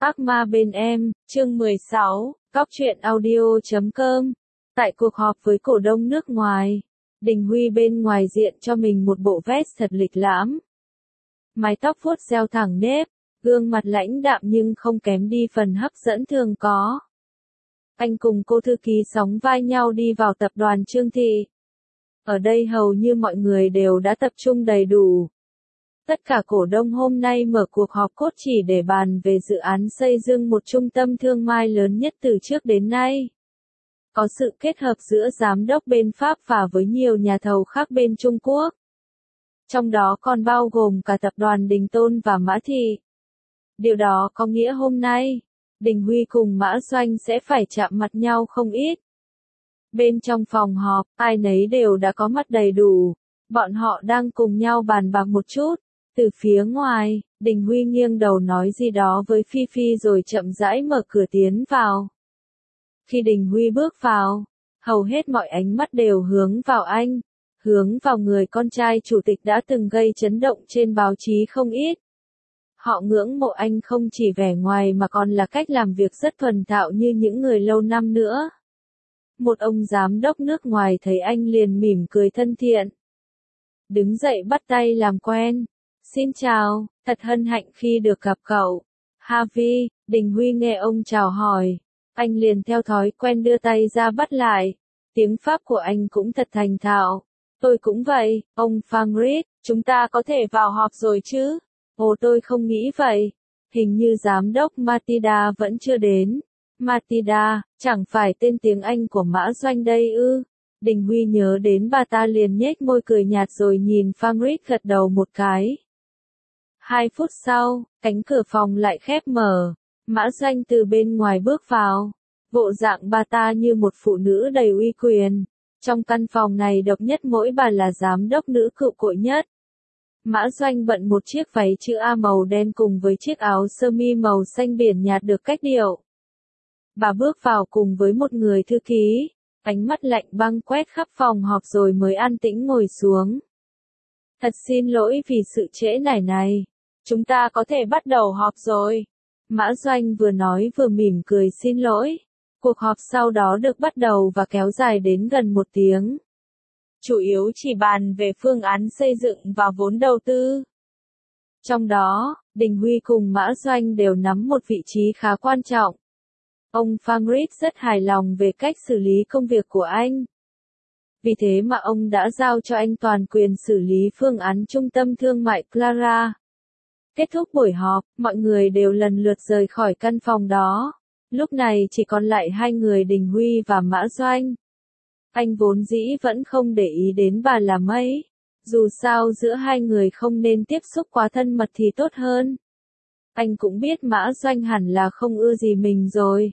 Ác ma bên em, chương 16, Góc truyện audio.com. Tại cuộc họp với cổ đông nước ngoài, Đình Huy bên ngoài diện cho mình một bộ vest thật lịch lãm. Mái tóc vuốt reo thẳng nếp, gương mặt lãnh đạm nhưng không kém đi phần hấp dẫn thường có. Anh cùng cô thư ký sóng vai nhau đi vào tập đoàn Trương Thị. Ở đây hầu như mọi người đều đã tập trung đầy đủ. Tất cả cổ đông hôm nay mở cuộc họp cốt chỉ để bàn về dự án xây dựng một trung tâm thương mại lớn nhất từ trước đến nay. Có sự kết hợp giữa giám đốc bên Pháp và với nhiều nhà thầu khác bên Trung Quốc. Trong đó còn bao gồm cả tập đoàn Đình Tôn và Mã Thị. Điều đó có nghĩa hôm nay, Đình Huy cùng Mã Doanh sẽ phải chạm mặt nhau không ít. Bên trong phòng họp, ai nấy đều đã có mặt đầy đủ. Bọn họ đang cùng nhau bàn bạc một chút. Từ phía ngoài, Đình Huy nghiêng đầu nói gì đó với Phi Phi rồi chậm rãi mở cửa tiến vào. Khi Đình Huy bước vào, hầu hết mọi ánh mắt đều hướng vào anh, hướng vào người con trai chủ tịch đã từng gây chấn động trên báo chí không ít. Họ ngưỡng mộ anh không chỉ vẻ ngoài mà còn là cách làm việc rất thuần thạo như những người lâu năm nữa. Một ông giám đốc nước ngoài thấy anh liền mỉm cười thân thiện. Đứng dậy bắt tay làm quen. Xin chào, thật hân hạnh khi được gặp cậu. Harvey, Đình Huy nghe ông chào hỏi. Anh liền theo thói quen đưa tay ra bắt lại. Tiếng Pháp của anh cũng thật thành thạo. Tôi cũng vậy, ông Fangrit, chúng ta có thể vào họp rồi chứ? Ồ tôi không nghĩ vậy. Hình như giám đốc Matilda vẫn chưa đến. Matilda, chẳng phải tên tiếng Anh của Mã Doanh đây ư? Đình Huy nhớ đến bà ta liền nhếch môi cười nhạt rồi nhìn Fangrit gật đầu một cái. 2 phút sau, cánh cửa phòng lại khép mở. Mã Doanh từ bên ngoài bước vào. Bộ dạng bà ta như một phụ nữ đầy uy quyền. Trong căn phòng này độc nhất mỗi bà là giám đốc nữ cựu cội nhất. Mã Doanh bận một chiếc váy chữ A màu đen cùng với chiếc áo sơ mi màu xanh biển nhạt được cách điệu. Bà bước vào cùng với một người thư ký. Ánh mắt lạnh băng quét khắp phòng họp rồi mới an tĩnh ngồi xuống. Thật xin lỗi vì sự trễ nải này. Chúng ta có thể bắt đầu họp rồi. Mã Doanh vừa nói vừa mỉm cười xin lỗi. Cuộc họp sau đó được bắt đầu và kéo dài đến gần 1 tiếng. Chủ yếu chỉ bàn về phương án xây dựng và vốn đầu tư. Trong đó, Đình Huy cùng Mã Doanh đều nắm một vị trí khá quan trọng. Ông Fangrit rất hài lòng về cách xử lý công việc của anh. Vì thế mà ông đã giao cho anh toàn quyền xử lý phương án trung tâm thương mại Clara. Kết thúc buổi họp, mọi người đều lần lượt rời khỏi căn phòng đó. Lúc này chỉ còn lại 2 người Đình Huy và Mã Doanh. Anh vốn dĩ vẫn không để ý đến bà là mấy. Dù sao giữa 2 người không nên tiếp xúc quá thân mật thì tốt hơn. Anh cũng biết Mã Doanh hẳn là không ưa gì mình rồi.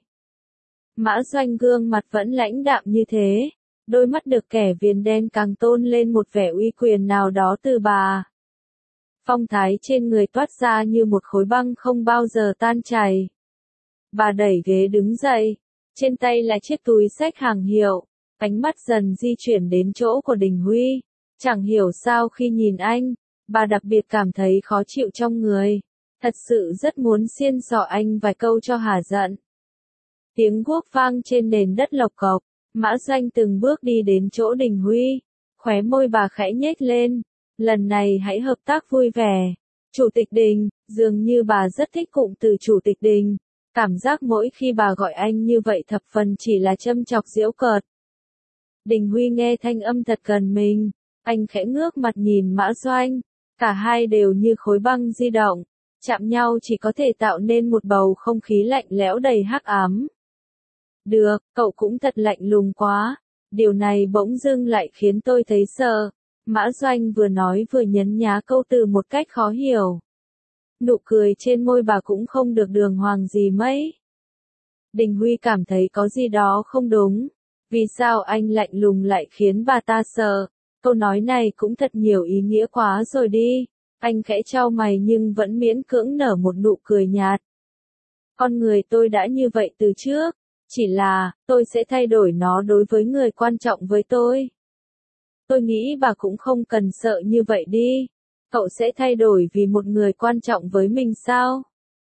Mã Doanh gương mặt vẫn lãnh đạm như thế. Đôi mắt được kẻ viền đen càng tôn lên một vẻ uy quyền nào đó từ bà. Phong thái trên người toát ra như một khối băng không bao giờ tan chảy. Bà đẩy ghế đứng dậy. Trên tay là chiếc túi xách hàng hiệu. Ánh mắt dần di chuyển đến chỗ của Đình Huy. Chẳng hiểu sao khi nhìn anh, bà đặc biệt cảm thấy khó chịu trong người. Thật sự rất muốn xiên xỏ anh vài câu cho hả giận. Tiếng guốc vang trên nền đất lộc cộc. Mã Doanh từng bước đi đến chỗ Đình Huy. Khóe môi bà khẽ nhếch lên. Lần này hãy hợp tác vui vẻ. Chủ tịch Đình, dường như bà rất thích cụm từ Chủ tịch Đình. Cảm giác mỗi khi bà gọi anh như vậy thập phần chỉ là châm chọc giễu cợt. Đình Huy nghe thanh âm thật gần mình. Anh khẽ ngước mặt nhìn Mã Doanh. Cả hai đều như khối băng di động. Chạm nhau chỉ có thể tạo nên một bầu không khí lạnh lẽo đầy hắc ám. Được, cậu cũng thật lạnh lùng quá. Điều này bỗng dưng lại khiến tôi thấy sợ. Mã Doanh vừa nói vừa nhấn nhá câu từ một cách khó hiểu. Nụ cười trên môi bà cũng không được đường hoàng gì mấy. Đình Huy cảm thấy có gì đó không đúng. Vì sao anh lạnh lùng lại khiến bà ta sợ? Câu nói này cũng thật nhiều ý nghĩa quá rồi đi. Anh khẽ chau mày nhưng vẫn miễn cưỡng nở một nụ cười nhạt. Con người tôi đã như vậy từ trước. Chỉ là, tôi sẽ thay đổi nó đối với người quan trọng với tôi. Tôi nghĩ bà cũng không cần sợ như vậy đi. Cậu sẽ thay đổi vì một người quan trọng với mình sao?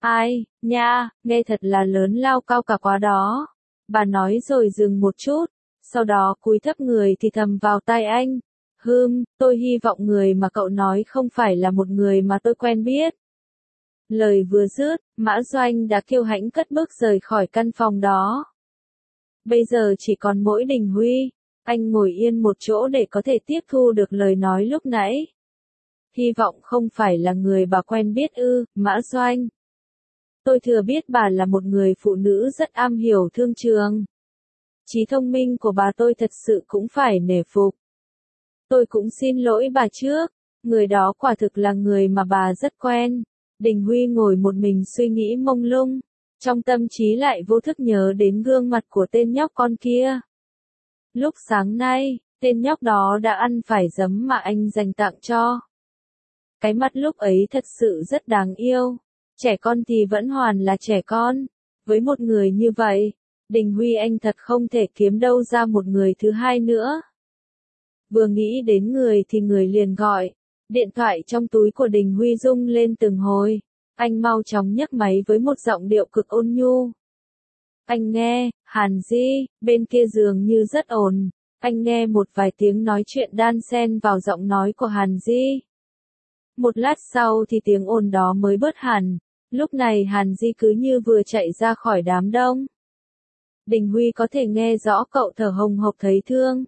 Ai, nha, nghe thật là lớn lao cao cả quá đó. Bà nói rồi dừng một chút, sau đó cúi thấp người thì thầm vào tai anh. Tôi hy vọng người mà cậu nói không phải là một người mà tôi quen biết. Lời vừa dứt, Mã Doanh đã kiêu hãnh cất bước rời khỏi căn phòng đó. Bây giờ chỉ còn mỗi Đình Huy, anh ngồi yên một chỗ để có thể tiếp thu được lời nói lúc nãy. Hy vọng không phải là người bà quen biết ư, Mã Doanh. Tôi thừa biết bà là một người phụ nữ rất am hiểu thương trường. Trí thông minh của bà tôi thật sự cũng phải nể phục. Tôi cũng xin lỗi bà trước, người đó quả thực là người mà bà rất quen. Đình Huy ngồi một mình suy nghĩ mông lung, trong tâm trí lại vô thức nhớ đến gương mặt của tên nhóc con kia. Lúc sáng nay, tên nhóc đó đã ăn phải giấm mà anh dành tặng cho. Cái mặt lúc ấy thật sự rất đáng yêu. Trẻ con thì vẫn hoàn là trẻ con. Với một người như vậy, Đình Huy anh thật không thể kiếm đâu ra một người thứ hai nữa. Vừa nghĩ đến người thì người liền gọi. Điện thoại trong túi của Đình Huy rung lên từng hồi. Anh mau chóng nhấc máy với một giọng điệu cực ôn nhu. Anh nghe, Hàn Di, bên kia giường như rất ồn. Anh nghe một vài tiếng nói chuyện đan xen vào giọng nói của Hàn Di. Một lát sau thì tiếng ồn đó mới bớt hẳn. Lúc này Hàn Di cứ như vừa chạy ra khỏi đám đông. Đình Huy có thể nghe rõ cậu thở hồng hộc thấy thương.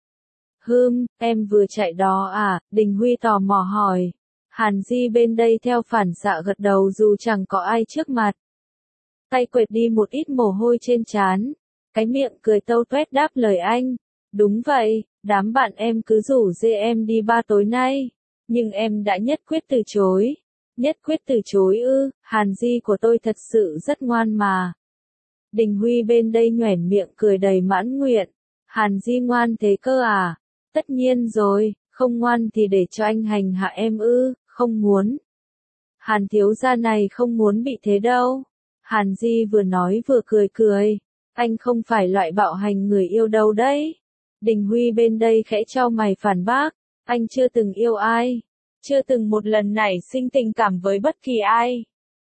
Em vừa chạy đó à? Đình Huy tò mò hỏi. Hàn Di bên đây theo phản xạ gật đầu dù chẳng có ai trước mặt. Tay quệt đi một ít mồ hôi trên trán. Cái miệng cười tâu tuét đáp lời anh. Đúng vậy, đám bạn em cứ rủ dê em đi bar tối nay. Nhưng em đã nhất quyết từ chối. Nhất quyết từ chối ư? Hàn Di của tôi thật sự rất ngoan mà. Đình Huy bên đây nhoẻn miệng cười đầy mãn nguyện. Hàn Di ngoan thế cơ à? Tất nhiên rồi, không ngoan thì để cho anh hành hạ em ư, không muốn. Hàn thiếu gia này không muốn bị thế đâu. Hàn Di vừa nói vừa cười cười. Anh không phải loại bạo hành người yêu đâu đấy. Đình Huy bên đây khẽ chau mày phản bác. Anh chưa từng yêu ai. Chưa từng một lần nảy sinh tình cảm với bất kỳ ai.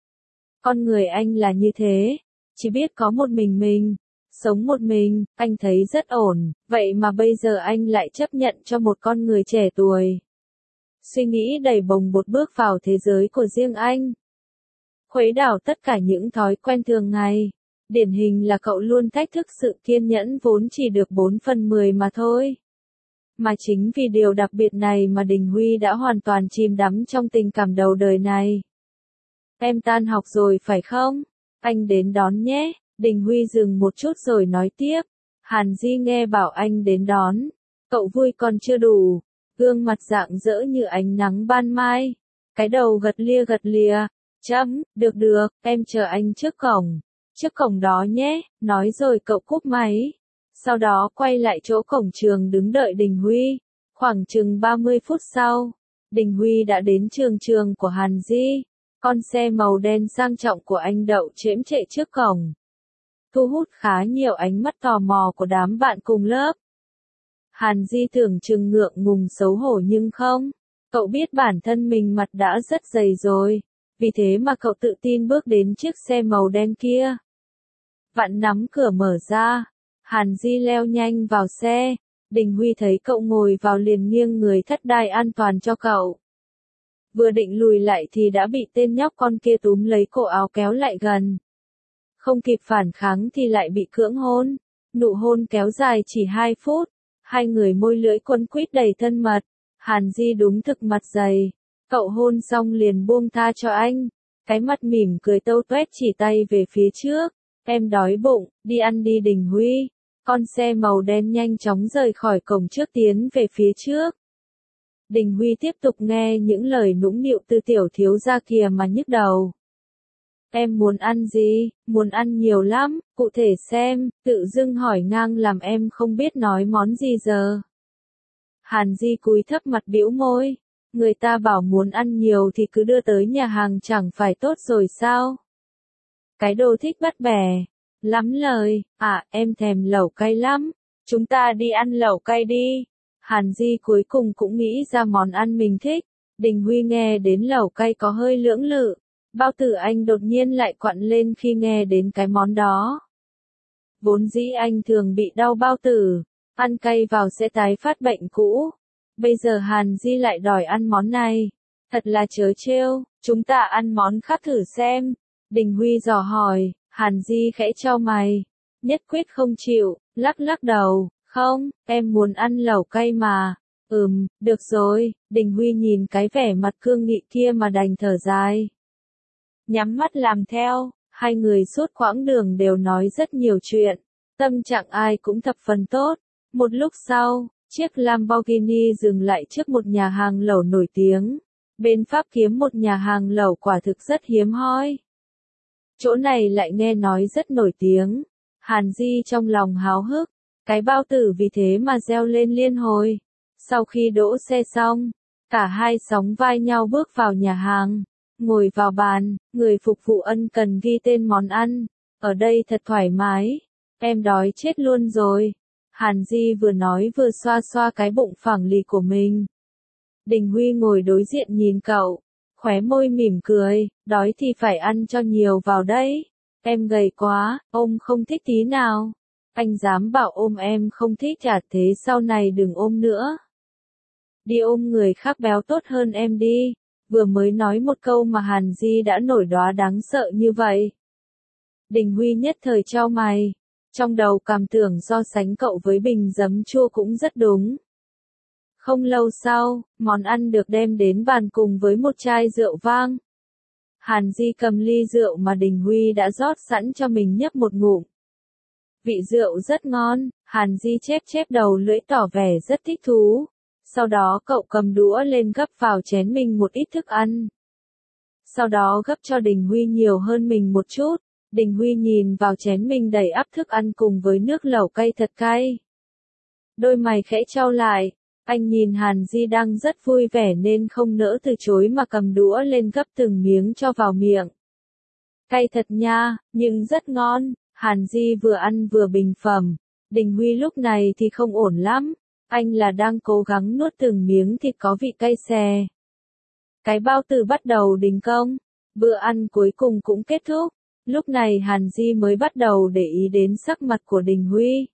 Con người anh là như thế. Chỉ biết có một mình. Sống một mình, anh thấy rất ổn. Vậy mà bây giờ anh lại chấp nhận cho một con người trẻ tuổi. Suy nghĩ đầy bồng bột bước vào thế giới của riêng anh. Khuấy đảo tất cả những thói quen thường ngày. Điển hình là cậu luôn thách thức sự kiên nhẫn vốn chỉ được 4/10 mà thôi. Mà chính vì điều đặc biệt này mà Đình Huy đã hoàn toàn chìm đắm trong tình cảm đầu đời này. Em tan học rồi phải không? Anh đến đón nhé. Đình Huy dừng một chút rồi nói tiếp. Hàn Di nghe bảo anh đến đón. Cậu vui còn chưa đủ. Gương mặt rạng rỡ như ánh nắng ban mai. Cái đầu gật lia. Được, em chờ anh trước cổng. Trước cổng đó nhé, nói rồi cậu cúp máy. Sau đó quay lại chỗ cổng trường đứng đợi Đình Huy. Khoảng chừng 30 phút sau, Đình Huy đã đến trường của Hàn Di. Con xe màu đen sang trọng của anh đậu chễm chệ trước cổng. Thu hút khá nhiều ánh mắt tò mò của đám bạn cùng lớp. Hàn Di tưởng chừng ngượng ngùng xấu hổ nhưng không. Cậu biết bản thân mình mặt đã rất dày rồi. Vì thế mà cậu tự tin bước đến chiếc xe màu đen kia. Vặn nắm cửa mở ra. Hàn Di leo nhanh vào xe. Đình Huy thấy cậu ngồi vào liền nghiêng người thắt đai an toàn cho cậu. Vừa định lùi lại thì đã bị tên nhóc con kia túm lấy cổ áo kéo lại gần. Không kịp phản kháng thì lại bị cưỡng hôn. Nụ hôn kéo dài chỉ 2 phút. Hai người môi lưỡi quấn quýt đầy thân mật. Hàn Di đúng thực mặt dày. Cậu hôn xong liền buông tha cho anh. Cái mặt mỉm cười tâu tuét chỉ tay về phía trước. Em đói bụng, đi ăn đi Đình Huy. Con xe màu đen nhanh chóng rời khỏi cổng trước tiến về phía trước. Đình Huy tiếp tục nghe những lời nũng nịu từ tiểu thiếu gia kia mà nhức đầu. Em muốn ăn gì? Muốn ăn nhiều lắm, cụ thể xem, tự dưng hỏi ngang làm em không biết nói món gì giờ. Hàn Di cúi thấp mặt bĩu môi. Người ta bảo muốn ăn nhiều thì cứ đưa tới nhà hàng chẳng phải tốt rồi sao? Cái đồ thích bắt bẻ. Lắm lời, em thèm lẩu cay lắm. Chúng ta đi ăn lẩu cay đi. Hàn Di cuối cùng cũng nghĩ ra món ăn mình thích. Đình Huy nghe đến lẩu cay có hơi lưỡng lự. Bao tử anh đột nhiên lại quặn lên khi nghe đến cái món đó. Vốn dĩ anh thường bị đau bao tử, ăn cay vào sẽ tái phát bệnh cũ. Bây giờ Hàn Di lại đòi ăn món này. Thật là trớ trêu, chúng ta ăn món khác thử xem. Đình Huy dò hỏi, Hàn Di khẽ chau mày. Nhất quyết không chịu, lắc lắc đầu, không, em muốn ăn lẩu cay mà. Được rồi, Đình Huy nhìn cái vẻ mặt cương nghị kia mà đành thở dài. Nhắm mắt làm theo, hai người suốt quãng đường đều nói rất nhiều chuyện. Tâm trạng ai cũng thập phần tốt. Một lúc sau, chiếc Lamborghini dừng lại trước một nhà hàng lẩu nổi tiếng. Bên Pháp kiếm một nhà hàng lẩu quả thực rất hiếm hoi. Chỗ này lại nghe nói rất nổi tiếng. Hàn Di trong lòng háo hức, cái bao tử vì thế mà reo lên liên hồi. Sau khi đỗ xe xong, cả hai sóng vai nhau bước vào nhà hàng. Ngồi vào bàn, người phục vụ ân cần ghi tên món ăn. Ở đây thật thoải mái. Em đói chết luôn rồi. Hàn Di vừa nói vừa xoa xoa cái bụng phẳng lì của mình. Đình Huy ngồi đối diện nhìn cậu, khóe môi mỉm cười, đói thì phải ăn cho nhiều vào đấy. Em gầy quá, ôm không thích tí nào. Anh dám bảo ôm em không thích à, thế sau này đừng ôm nữa. Đi ôm người khác béo tốt hơn em đi. Vừa mới nói một câu mà Hàn Di đã nổi đoá đáng sợ như vậy. Đình Huy nhất thời chau mày. Trong đầu cảm tưởng so sánh cậu với bình giấm chua cũng rất đúng. Không lâu sau, món ăn được đem đến bàn cùng với một chai rượu vang. Hàn Di cầm ly rượu mà Đình Huy đã rót sẵn cho mình nhấp một ngụm. Vị rượu rất ngon, Hàn Di chép chép đầu lưỡi tỏ vẻ rất thích thú. Sau đó cậu cầm đũa lên gấp vào chén mình một ít thức ăn. Sau đó gấp cho Đình Huy nhiều hơn mình một chút. Đình Huy nhìn vào chén mình đầy ắp thức ăn cùng với nước lẩu cay thật cay. Đôi mày khẽ chau lại, anh nhìn Hàn Di đang rất vui vẻ nên không nỡ từ chối mà cầm đũa lên gấp từng miếng cho vào miệng. Cay thật nha, nhưng rất ngon, Hàn Di vừa ăn vừa bình phẩm. Đình Huy lúc này thì không ổn lắm, anh là đang cố gắng nuốt từng miếng thịt có vị cay xè. Cái bao tử bắt đầu đình công, bữa ăn cuối cùng cũng kết thúc. Lúc này Hàn Di mới bắt đầu để ý đến sắc mặt của Đình Huy.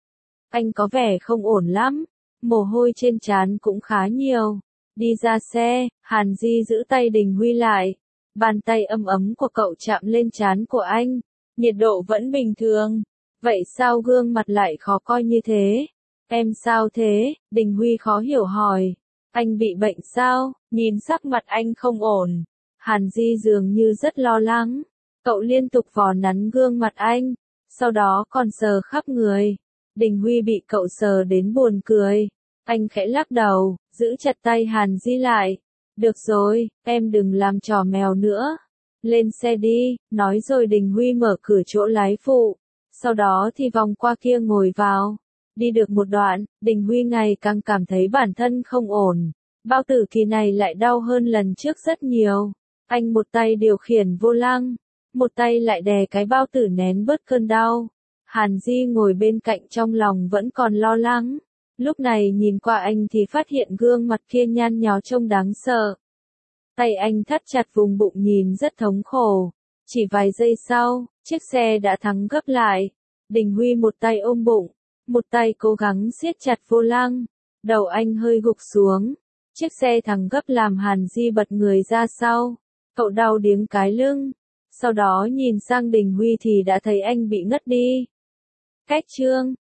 Anh có vẻ không ổn lắm, mồ hôi trên trán cũng khá nhiều. Đi ra xe, Hàn Di giữ tay Đình Huy lại. Bàn tay ấm ấm của cậu chạm lên trán của anh. Nhiệt độ vẫn bình thường. Vậy sao gương mặt lại khó coi như thế? Em sao thế? Đình Huy khó hiểu hỏi. Anh bị bệnh sao? Nhìn sắc mặt anh không ổn. Hàn Di dường như rất lo lắng. Cậu liên tục vò nắn gương mặt anh, sau đó còn sờ khắp người. Đình Huy bị cậu sờ đến buồn cười. Anh khẽ lắc đầu, giữ chặt tay Hàn Di lại. Được rồi, em đừng làm trò mèo nữa. Lên xe đi, nói rồi Đình Huy mở cửa chỗ lái phụ. Sau đó thì vòng qua kia ngồi vào. Đi được một đoạn, Đình Huy ngày càng cảm thấy bản thân không ổn. Bao tử kỳ này lại đau hơn lần trước rất nhiều. Anh một tay điều khiển vô lăng, một tay lại đè cái bao tử nén bớt cơn đau. Hàn Di ngồi bên cạnh trong lòng vẫn còn lo lắng. Lúc này nhìn qua anh thì phát hiện gương mặt kia nhăn nhó trông đáng sợ. Tay anh thắt chặt vùng bụng nhìn rất thống khổ. Chỉ vài giây sau, chiếc xe đã thắng gấp lại. Đình Huy một tay ôm bụng, một tay cố gắng siết chặt vô lăng. Đầu anh hơi gục xuống. Chiếc xe thắng gấp làm Hàn Di bật người ra sau. Cậu đau điếng cái lưng. Sau đó nhìn sang Đình Huy thì đã thấy anh bị ngất đi. Cách chương